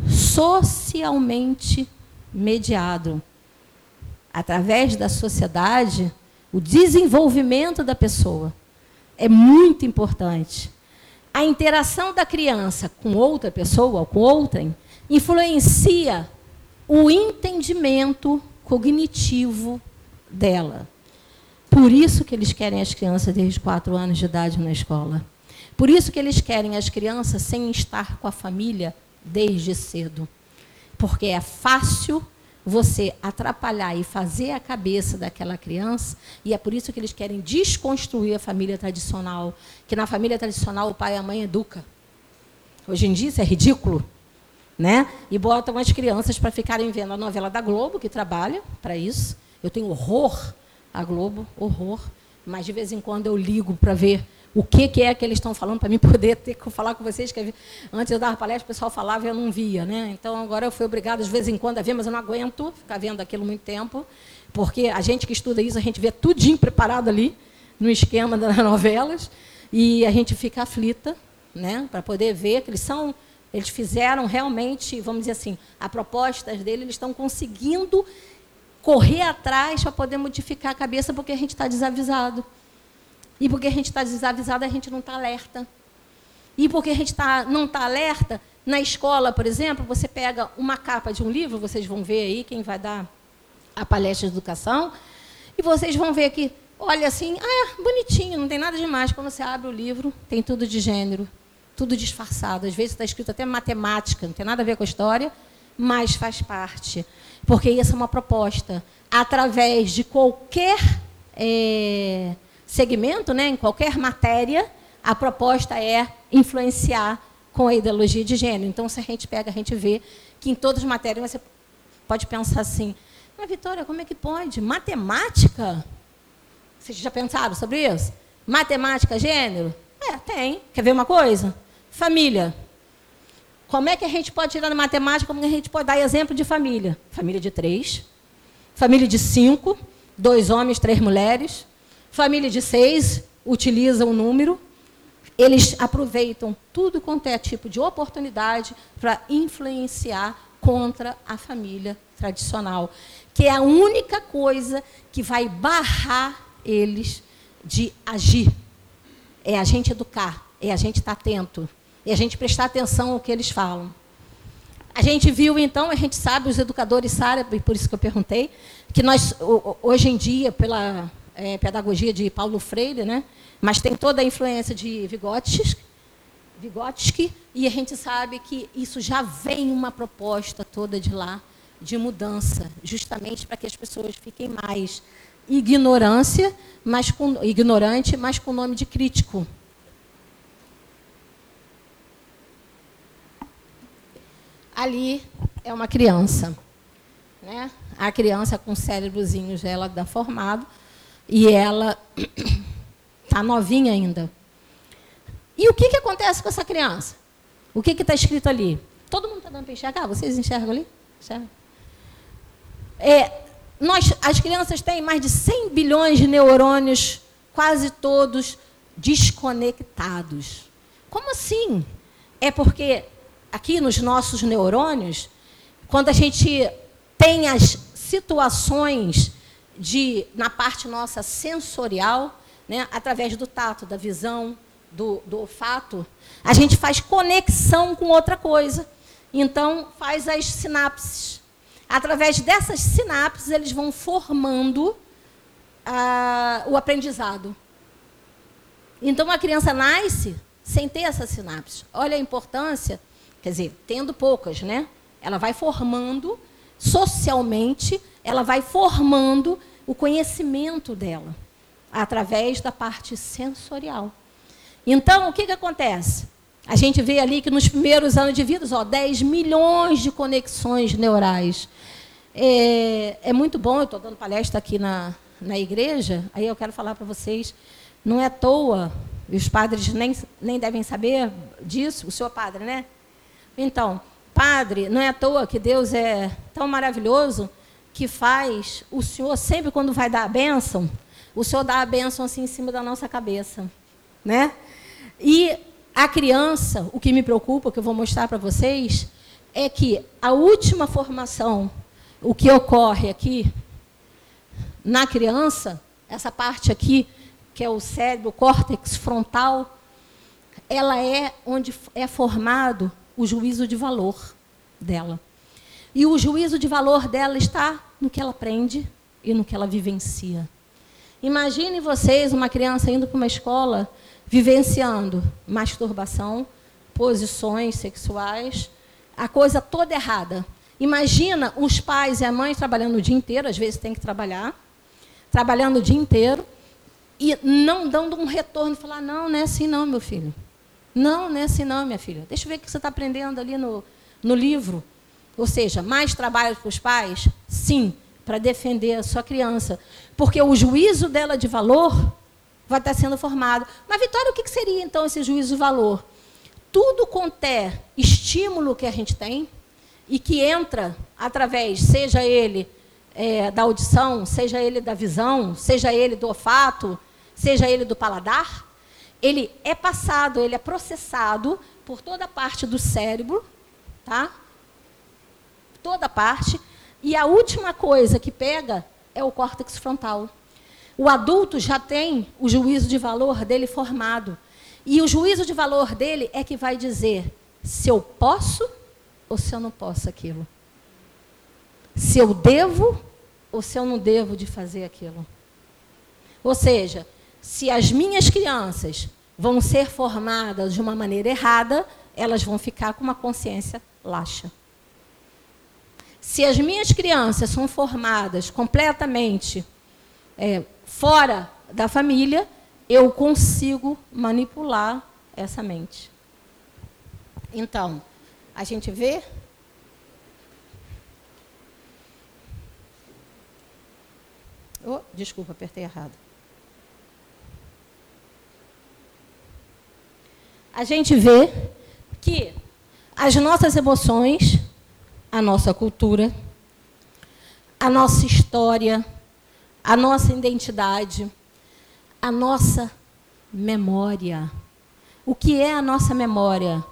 socialmente mediado. Através da sociedade, o desenvolvimento da pessoa é muito importante. A interação da criança com outra pessoa, ou com outrem, influencia o entendimento cognitivo dela. Por isso que eles querem as crianças desde quatro anos de idade na escola. Por isso que eles querem as crianças sem estar com a família desde cedo. Porque é fácil você atrapalhar e fazer a cabeça daquela criança, e é por isso que eles querem desconstruir a família tradicional, que na família tradicional o pai e a mãe educam. Hoje em dia isso é ridículo, né? E botam as crianças para ficarem vendo a novela da Globo, que trabalha para isso. Eu tenho horror à Globo, horror, mas de vez em quando eu ligo para ver o que, que é que eles estão falando, para mim poder ter que falar com vocês, que antes eu dava palestra, o pessoal falava e eu não via. Né? Então, agora eu fui obrigada, de vez em quando, a ver, mas eu não aguento ficar vendo aquilo muito tempo, porque a gente que estuda isso, a gente vê tudinho preparado ali, no esquema das novelas, e a gente fica aflita, né, para poder ver que eles são, eles fizeram realmente, vamos dizer assim, a proposta dele, eles estão conseguindo correr atrás para poder modificar a cabeça, porque a gente está desavisado. E porque a gente está desavisado, a gente não está alerta. E porque a gente tá, não está alerta, na escola, por exemplo, você pega uma capa de um livro, vocês vão ver aí, quem vai dar a palestra de educação, e vocês vão ver que, olha assim, ah, bonitinho, não tem nada demais. Quando você abre o livro, tem tudo de gênero, tudo disfarçado. Às vezes está escrito até matemática, não tem nada a ver com a história, mas faz parte. Porque isso é uma proposta. Através de qualquer é, segmento, né, em qualquer matéria, a proposta é influenciar com a ideologia de gênero. Então, se a gente pega, a gente vê que em todas as matérias você pode pensar assim, mas, Vitória, como é que pode? Matemática? Vocês já pensaram sobre isso? Matemática, gênero? É, tem. Quer ver uma coisa? Família. Como é que a gente pode tirar na matemática, como é que a gente pode dar exemplo de família? Família de três, família de cinco, dois homens, três mulheres, família de seis, utiliza o número, eles aproveitam tudo quanto é tipo de oportunidade para influenciar contra a família tradicional, que é a única coisa que vai barrar eles de agir. É a gente educar, é a gente estar atento, é a gente prestar atenção ao que eles falam. A gente viu, então, a gente sabe, os educadores sabem, por isso que eu perguntei, que nós, hoje em dia, pela é, pedagogia de Paulo Freire, né, mas tem toda a influência de Vygotsky, Vygotsky, e a gente sabe que isso já vem uma proposta toda de lá, de mudança, justamente para que as pessoas fiquem mais ignorância, mas com, ignorante, mas com o nome de crítico. Ali é uma criança, né? A criança com o cérebrozinho já ela dá formado e ela está novinha ainda. E o que, que acontece com essa criança? O que está escrito ali? Todo mundo está dando para enxergar? Vocês enxergam ali? Enxergam? É, nós, as crianças têm mais de cem bilhões de neurônios, quase todos desconectados. Como assim? É porque aqui nos nossos neurônios, quando a gente tem as situações de, na parte nossa sensorial, né, através do tato, da visão, do, do olfato, a gente faz conexão com outra coisa. Então, faz as sinapses. Através dessas sinapses, eles vão formando ah, o aprendizado. Então, a criança nasce sem ter essa sinapse. Olha a importância, quer dizer, tendo poucas, né? Ela vai formando, socialmente, ela vai formando o conhecimento dela, através da parte sensorial. Então, o que, que acontece? A gente vê ali que nos primeiros anos de vida, ó, dez milhões de conexões neurais. É, é muito bom, eu estou dando palestra aqui na, na igreja, aí eu quero falar para vocês, não é à toa, e os padres nem, nem devem saber disso, o senhor padre, né? Então, padre, não é à toa que Deus é tão maravilhoso que faz o senhor, sempre quando vai dar a bênção, o senhor dá a bênção assim em cima da nossa cabeça, né? E a criança, o que me preocupa, o que eu vou mostrar para vocês, é que a última formação, o que ocorre aqui na criança, essa parte aqui, que é o cérebro, o córtex frontal, ela é onde é formado o juízo de valor dela. E o juízo de valor dela está no que ela aprende e no que ela vivencia. Imaginem vocês uma criança indo para uma escola vivenciando masturbação, posições sexuais, a coisa toda errada. Imagina os pais e a mãe trabalhando o dia inteiro, às vezes tem que trabalhar, trabalhando o dia inteiro, e não dando um retorno, falar, não, não é assim não, meu filho. Não, não é assim não, minha filha. Deixa eu ver o que você está aprendendo ali no, no livro. Ou seja, mais trabalho para os pais? Sim, para defender a sua criança. Porque o juízo dela de valor vai estar sendo formado. Mas, Vitória, o que seria, então, esse juízo de valor? Tudo quanto é estímulo que a gente tem e que entra através, seja ele é, da audição, seja ele da visão, seja ele do olfato, seja ele do paladar, ele é passado, ele é processado por toda a parte do cérebro, tá? Toda a parte. E a última coisa que pega é o córtex frontal. O adulto já tem o juízo de valor dele formado. E o juízo de valor dele é que vai dizer se eu posso ou se eu não posso aquilo. Se eu devo ou se eu não devo de fazer aquilo. Ou seja, se as minhas crianças vão ser formadas de uma maneira errada, elas vão ficar com uma consciência laxa. Se as minhas crianças são formadas completamente é, fora da família, eu consigo manipular essa mente. Então, a gente vê... Oh, desculpa, apertei errado. A gente vê que as nossas emoções, a nossa cultura, a nossa história, a nossa identidade, a nossa memória. O que é a nossa memória?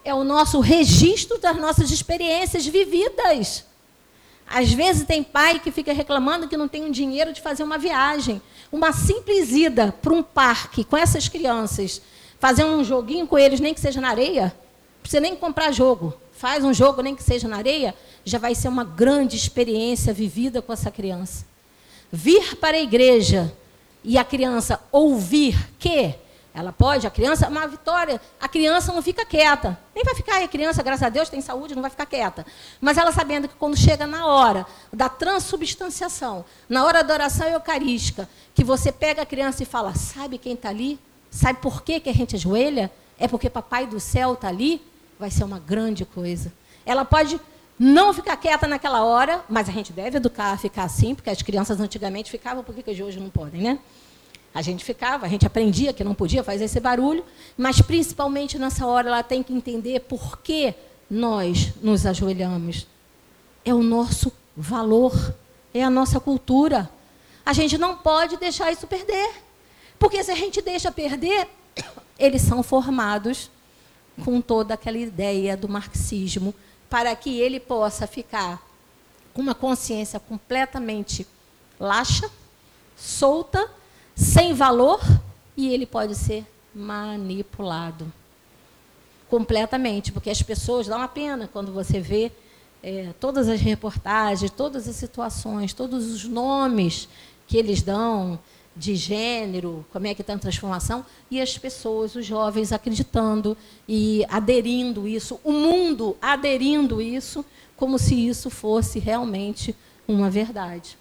é o nosso registro das nossas experiências vividas. Às vezes tem pai que fica reclamando que não tem um dinheiro de fazer uma viagem. Uma simples ida para um parque com essas crianças, fazer um joguinho com eles, nem que seja na areia, não precisa nem comprar jogo. Faz um jogo, nem que seja na areia, já vai ser uma grande experiência vivida com essa criança. Vir para a igreja e a criança ouvir que ela pode, a criança, uma vitória, a criança não fica quieta. Nem vai ficar, a criança, graças a Deus, tem saúde, não vai ficar quieta. Mas ela sabendo que quando chega na hora da transubstanciação, na hora da oração eucarística, que você pega a criança e fala, sabe quem está ali? Sabe por que que a gente ajoelha? É porque Papai do Céu está ali? Vai ser uma grande coisa. Ela pode não ficar quieta naquela hora, mas a gente deve educar a ficar assim, porque as crianças antigamente ficavam, por que que de hoje não podem, né? A gente ficava, a gente aprendia que não podia fazer esse barulho, mas principalmente nessa hora ela tem que entender por que nós nos ajoelhamos. É o nosso valor, é a nossa cultura. A gente não pode deixar isso perder, porque se a gente deixa perder, eles são formados com toda aquela ideia do marxismo, para que ele possa ficar com uma consciência completamente laxa, solta, sem valor, e ele pode ser manipulado completamente, porque as pessoas, dá uma pena quando você vê é, todas as reportagens, todas as situações, todos os nomes que eles dão de gênero, como é que está a transformação, e as pessoas, os jovens, acreditando e aderindo isso, o mundo aderindo isso, como se isso fosse realmente uma verdade.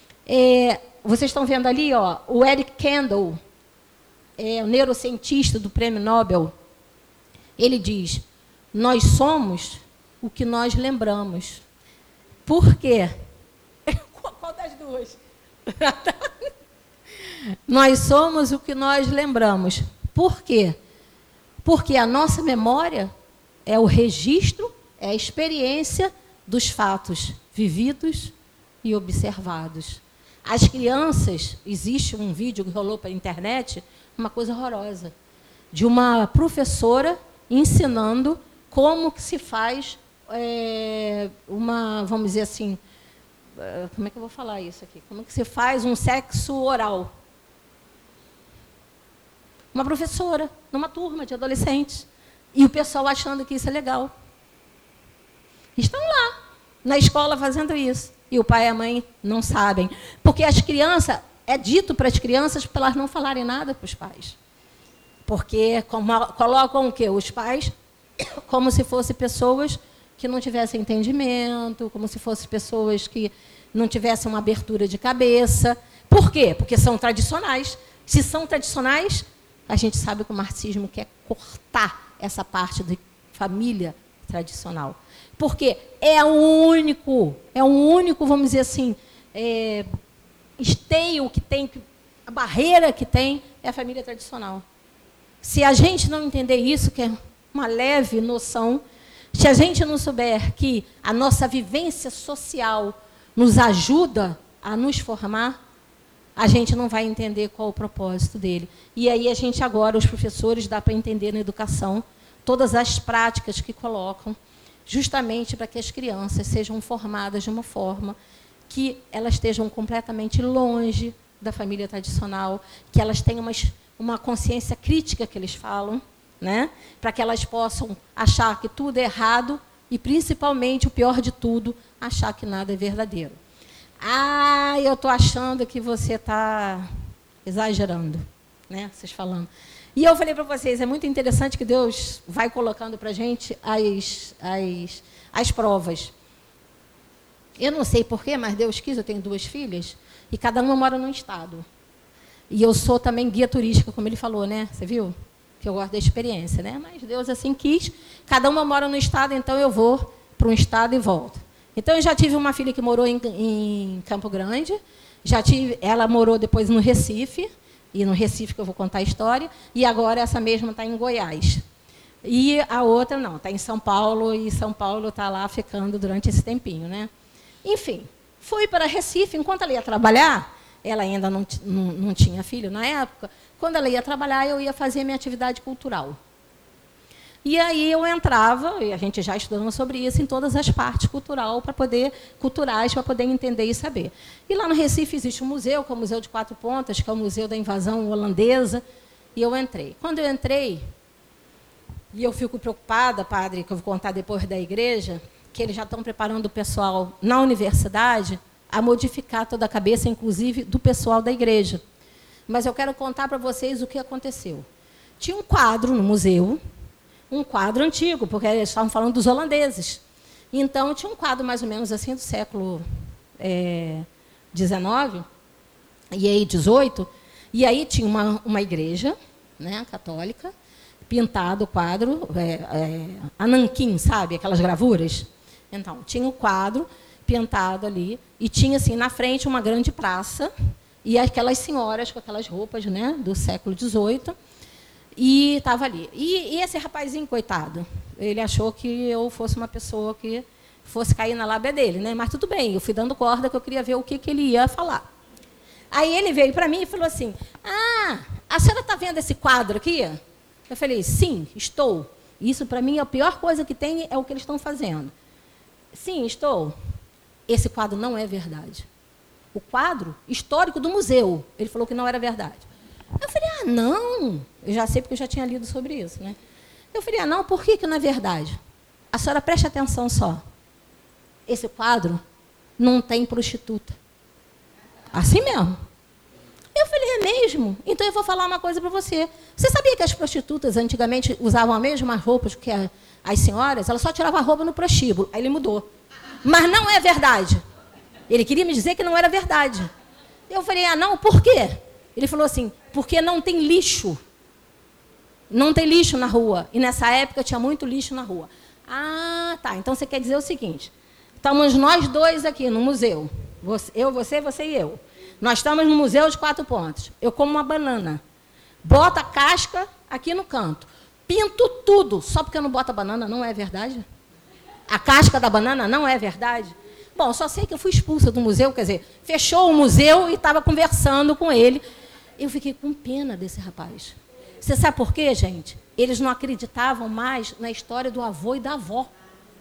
É, vocês estão vendo ali, ó, o Eric Kandel, é, o neurocientista do Prêmio Nobel, ele diz, nós somos o que nós lembramos. Por quê? Qual das duas? Nós somos o que nós lembramos. Por quê? Porque a nossa memória é o registro, é a experiência dos fatos vividos e observados. As crianças, existe um vídeo que rolou para a internet, uma coisa horrorosa, de uma professora ensinando como que se faz é, uma, vamos dizer assim, como é que eu vou falar isso aqui? Como que se faz um sexo oral? Uma professora, numa turma de adolescentes, e o pessoal achando que isso é legal. Estão lá, na escola, fazendo isso. E o pai e a mãe não sabem. Porque as crianças, é dito para as crianças para elas não falarem nada para os pais. Porque como, colocam o quê? Os pais como se fossem pessoas que não tivessem entendimento, como se fossem pessoas que não tivessem uma abertura de cabeça. Por quê? Porque são tradicionais. Se são tradicionais, a gente sabe que o marxismo quer cortar essa parte de família tradicional. Porque é o único, é o único, vamos dizer assim, é, esteio que tem, a barreira que tem é a família tradicional. Se a gente não entender isso, que é uma leve noção, se a gente não souber que a nossa vivência social nos ajuda a nos formar, a gente não vai entender qual o propósito dele. E aí a gente agora, os professores, dá para entender na educação todas as práticas que colocam, justamente para que as crianças sejam formadas de uma forma que elas estejam completamente longe da família tradicional, que elas tenham uma, uma consciência crítica, que eles falam, né? Para que elas possam achar que tudo é errado e, principalmente, o pior de tudo, achar que nada é verdadeiro. Ah, eu estou achando que você está exagerando, né? Vocês falando. E eu falei para vocês, é muito interessante que Deus vai colocando para a gente as, as, as provas. Eu não sei porquê, mas Deus quis, eu tenho duas filhas, e cada uma mora num estado. E eu sou também guia turística, como ele falou, né? Você viu? Que eu gosto da experiência, né? Mas Deus assim quis, cada uma mora num estado, então eu vou para um estado e volto. Então, eu já tive uma filha que morou em, em Campo Grande, já tive, ela morou depois no Recife, e no Recife que eu vou contar a história, e agora essa mesma está em Goiás. E a outra não, está em São Paulo, e São Paulo está lá ficando durante esse tempinho, né? Enfim, fui para Recife, enquanto ela ia trabalhar, ela ainda não, não, não tinha filho na época, quando ela ia trabalhar, eu ia fazer minha atividade cultural. E aí eu entrava, e a gente já estudando sobre isso, em todas as partes cultural para poder, culturais para poder entender e saber. E lá no Recife existe um museu, que é o Museu de Quatro Pontas, que é o Museu da Invasão Holandesa, e eu entrei. Quando eu entrei, e eu fico preocupada, padre, que eu vou contar depois da igreja, que eles já estão preparando o pessoal na universidade a modificar toda a cabeça, inclusive do pessoal da igreja. Mas eu quero contar para vocês o que aconteceu. Tinha um quadro no museu, um quadro antigo, porque eles estavam falando dos holandeses. Então, tinha um quadro mais ou menos assim do século é, dezenove, e aí dezoito, e aí tinha uma, uma igreja, né, católica, pintado o quadro, é, é, ananquim, sabe, aquelas gravuras? Então, tinha o quadro pintado ali, e tinha, assim, na frente uma grande praça, e aquelas senhoras com aquelas roupas, né, do século dezoito, e estava ali. E, e esse rapazinho, coitado, ele achou que eu fosse uma pessoa que fosse cair na lábia dele, né? Mas tudo bem, eu fui dando corda, que eu queria ver o que, que ele ia falar. Aí ele veio para mim e falou assim, ah, a senhora está vendo esse quadro aqui? Eu falei, sim, estou. Isso, para mim, a pior coisa que tem é o que eles estão fazendo. Sim, estou. Esse quadro não é verdade. O quadro histórico do museu, ele falou que não era verdade. Eu falei, ah, não. Eu já sei, porque eu já tinha lido sobre isso, né? Eu falei, ah, não, por que, que não é verdade? A senhora preste atenção só. Esse quadro não tem prostituta. Assim mesmo. Eu falei, é mesmo? Então eu vou falar uma coisa para você. Você sabia que as prostitutas antigamente usavam a mesma roupa que a, as senhoras? Elas só tiravam a roupa no prostíbulo. Aí ele mudou. Mas não é verdade. Ele queria me dizer que não era verdade. Eu falei, ah, não, por quê? Ele falou assim, porque não tem lixo. Não tem lixo na rua. E nessa época tinha muito lixo na rua. Ah, tá. Então você quer dizer o seguinte. Estamos nós dois aqui no museu. Você, eu, você, você e eu. Nós estamos no Museu de Quatro Pontos. Eu como uma banana. Boto a casca aqui no canto. Pinto tudo. Só porque eu não boto a banana, não é verdade? A casca da banana não é verdade? Bom, só sei que eu fui expulsa do museu, quer dizer, fechou o museu e estava conversando com ele. Eu fiquei com pena desse rapaz. Você sabe por quê, gente? Eles não acreditavam mais na história do avô e da avó.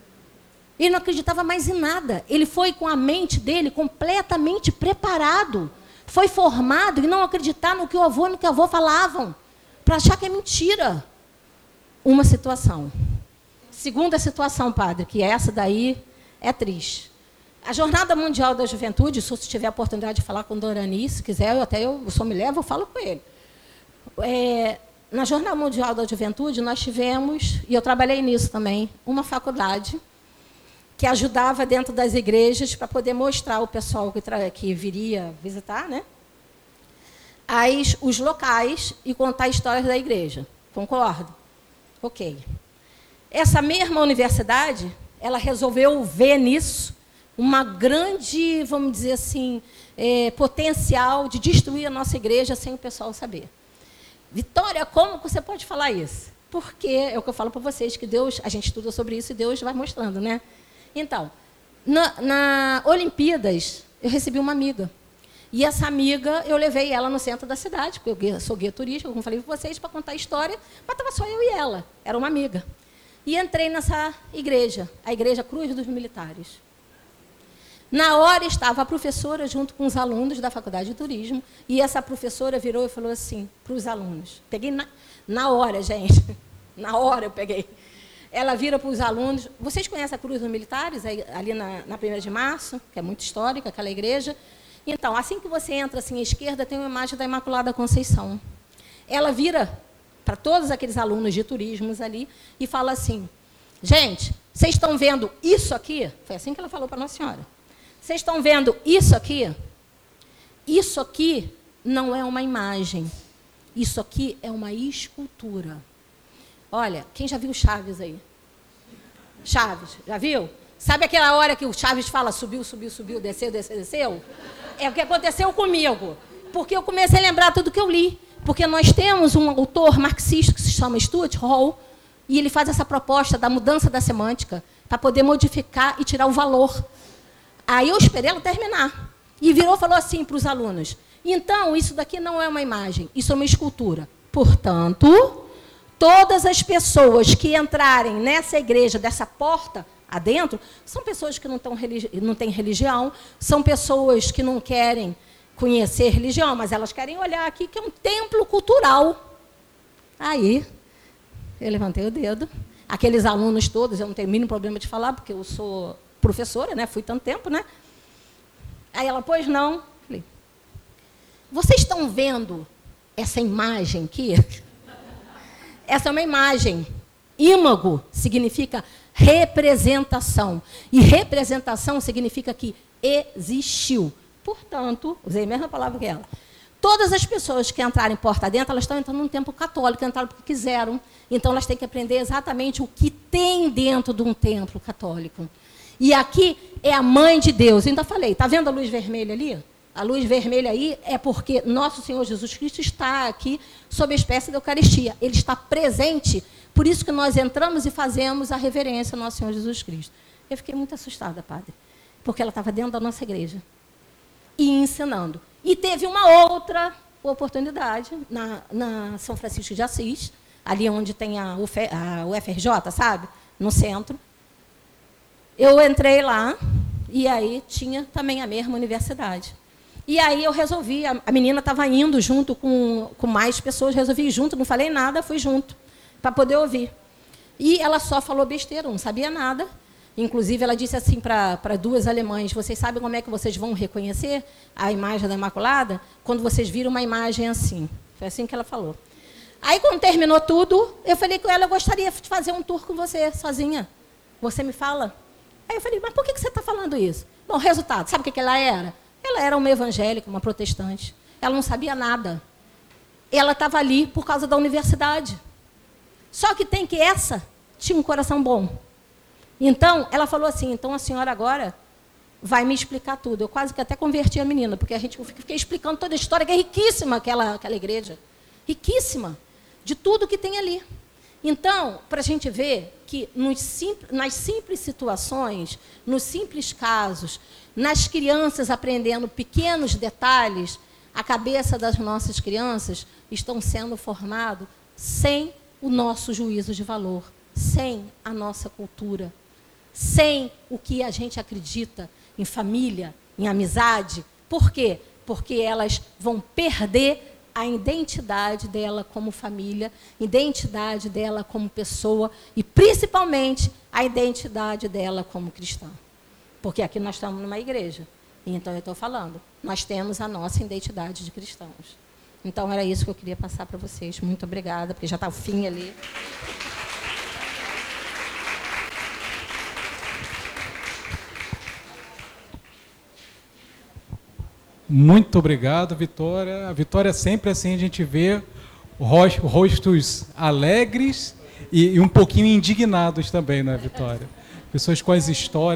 Ele não acreditava mais em nada. Ele foi com a mente dele completamente preparado. Foi formado em não acreditar no que o avô e no que a avó falavam, para achar que é mentira. Uma situação. Segunda situação, padre, que essa daí é triste. A Jornada Mundial da Juventude, se você tiver a oportunidade de falar com o Dorani, se quiser, eu até eu, eu só me levo, eu falo com ele. É, na Jornada Mundial da Juventude, nós tivemos, e eu trabalhei nisso também, uma faculdade que ajudava dentro das igrejas para poder mostrar ao pessoal que, que viria visitar, né, as, os locais e contar histórias da igreja. Concordo? Ok. Essa mesma universidade, ela resolveu ver nisso uma grande, vamos dizer assim, é, potencial de destruir a nossa igreja sem o pessoal saber. Vitória, como você pode falar isso? Porque é o que eu falo para vocês, que Deus, a gente estuda sobre isso e Deus vai mostrando, né? Então, na, na Olimpíadas, eu recebi uma amiga. E essa amiga, eu levei ela no centro da cidade, porque eu sou guia turística, como falei para vocês, para contar a história, mas estava só eu e ela, era uma amiga. E entrei nessa igreja, a Igreja Cruz dos Militares. Na hora estava a professora junto com os alunos da Faculdade de Turismo, e essa professora virou e falou assim para os alunos. Peguei na, na hora, gente. Na hora eu peguei. Ela vira para os alunos. Vocês conhecem a Cruz dos Militares, ali na, na primeira de março, que é muito histórica, aquela igreja? Então, assim que você entra assim, à esquerda, tem uma imagem da Imaculada Conceição. Ela vira para todos aqueles alunos de turismos ali e fala assim, gente, vocês estão vendo isso aqui? Foi assim que ela falou para a Nossa Senhora. Vocês estão vendo isso aqui? Isso aqui não é uma imagem. Isso aqui é uma escultura. Olha, quem já viu Chaves aí? Chaves, já viu? Sabe aquela hora que o Chaves fala subiu, subiu, subiu, desceu, desceu, desceu? É o que aconteceu comigo. Porque eu comecei a lembrar tudo que eu li. Porque nós temos um autor marxista que se chama Stuart Hall, e ele faz essa proposta da mudança da semântica para poder modificar e tirar o valor. Aí eu esperei ela terminar. E virou e falou assim para os alunos, então, isso daqui não é uma imagem, isso é uma escultura. Portanto, Todas as pessoas que entrarem nessa igreja, dessa porta adentro, são pessoas que não, tão religi- não têm religião, são pessoas que não querem conhecer religião, mas elas querem olhar aqui que é um templo cultural. Aí, eu levantei o dedo. Aqueles alunos todos, eu não tenho o mínimo problema de falar, porque eu sou professora, né? Fui tanto tempo, né? Aí ela, pois não. Falei, vocês estão vendo essa imagem aqui? Essa é uma imagem. Ímago significa representação. E representação significa que existiu. Portanto, usei a mesma palavra que ela. Todas as pessoas que entrarem porta dentro, elas estão entrando num templo católico, entraram porque quiseram. Então, elas têm que aprender exatamente o que tem dentro de um templo católico. E aqui é a mãe de Deus. Eu ainda falei, está vendo a luz vermelha ali? A luz vermelha aí é porque nosso Senhor Jesus Cristo está aqui sob a espécie da Eucaristia. Ele está presente, por isso que nós entramos e fazemos a reverência ao nosso Senhor Jesus Cristo. Eu fiquei muito assustada, padre, porque ela estava dentro da nossa igreja e ensinando. E teve uma outra oportunidade na, na São Francisco de Assis, ali onde tem a, Uf, a U F R J, sabe? No centro. Eu entrei lá e aí tinha também a mesma universidade. E aí eu resolvi, a, a menina estava indo junto com, com mais pessoas, resolvi ir junto, não falei nada, fui junto, para poder ouvir. E ela só falou besteira, não sabia nada. Inclusive, ela disse assim para duas alemães, vocês sabem como é que vocês vão reconhecer a imagem da Imaculada? Quando vocês viram uma imagem assim. Foi assim que ela falou. Aí, quando terminou tudo, eu falei com ela, eu gostaria de fazer um tour com você, sozinha. Você me fala? Aí eu falei, mas por que você está falando isso? Bom, resultado, sabe o que ela era? Ela era uma evangélica, uma protestante. Ela não sabia nada. Ela estava ali por causa da universidade. Só que tem que essa tinha um coração bom. Então, ela falou assim, então a senhora agora vai me explicar tudo. Eu quase que até converti a menina, porque a gente fiquei explicando toda a história, que é riquíssima aquela, aquela igreja. Riquíssima, de tudo que tem ali. Então, para a gente ver que nos simples, nas simples situações, nos simples casos, nas crianças aprendendo pequenos detalhes, a cabeça das nossas crianças estão sendo formadas sem o nosso juízo de valor, sem a nossa cultura, sem o que a gente acredita em família, em amizade. Por quê? Porque elas vão perder a identidade dela como família, identidade dela como pessoa e, principalmente, a identidade dela como cristã. Porque aqui nós estamos numa igreja. Então, eu estou falando, nós temos a nossa identidade de cristãos. Então, era isso que eu queria passar para vocês. Muito obrigada, porque já está o fim ali. Muito obrigado, Vitória. A Vitória sempre assim, a gente vê rostos alegres e, e um pouquinho indignados também, né, Vitória? Pessoas com as histórias.